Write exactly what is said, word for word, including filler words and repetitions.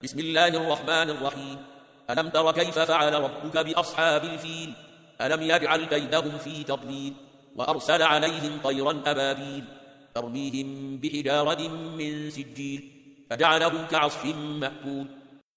بسم الله الرحمن الرحيم. ألم تر كيف فعل ربك بأصحاب الفيل؟ ألم يجعل كيدهم في تضليل وأرسل عليهم طيرا أبابيل ترميهم بحجارة من سجيل فجعلهم كعصف مأكول.